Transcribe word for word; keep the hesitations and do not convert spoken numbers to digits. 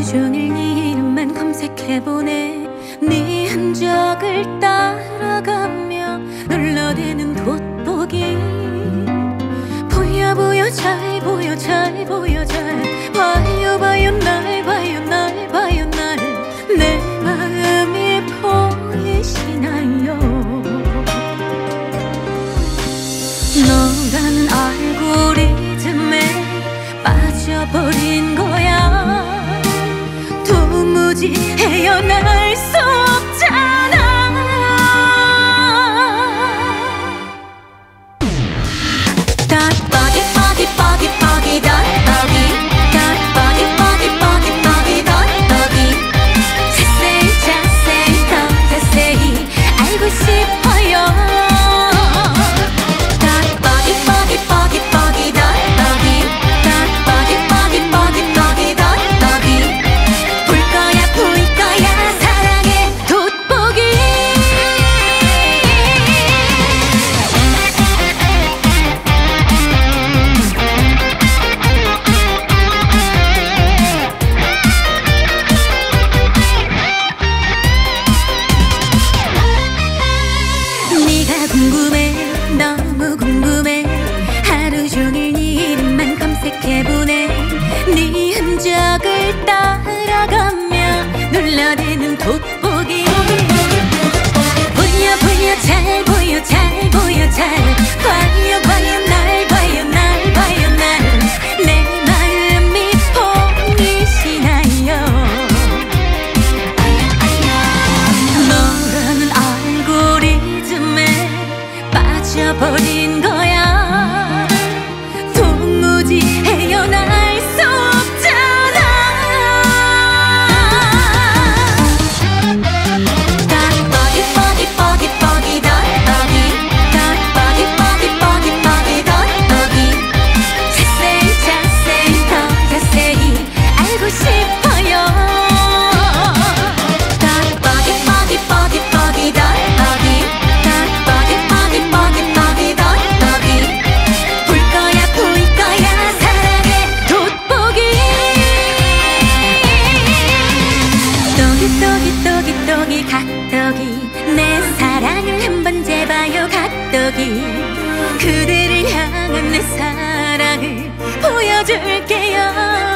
종일 네 이름만 검색해보네. 네 흔적을 따라가며 눌러대는 돋보기. 보여 보여 잘 보여 잘 보여 잘 봐요 봐요 날 봐요 날 봐요 날. 내 마음이 보이시나요? 너라는 알고리즘에 빠져버린 거야. 도무지 헤어날 수 없잖아. Dark body body body body dark body dark body body body body dark body. 자세히 자세히 더 자세히 알고 싶어요. 궁금해 너무 궁금해. 하루 종일 네 이름만 검색해보네. 네 흔적을 따라가며 눌러대는 돋보기. 보여 보여 잘 보여 잘 보여 잘 봐요 봐요 날 봐요 날 봐요 날. 내 마음이 보이시나요? 너라는 알고리즘에 빠져버린 거야. 도무지 헤어날 수 없잖아. Dark body body body body dark body dark body body body body dark body. 자세히 자세히 더 자세히 알고 싶어요. Dark body body body body dark body dark body body body body dark body. 볼 거야 볼 거야 사랑의 돋보기. 또기 또기 또기 또기 각도기. 내 사랑을 한번 재봐요 각도기. 그대를 향한 내 사랑을 보여줄게요.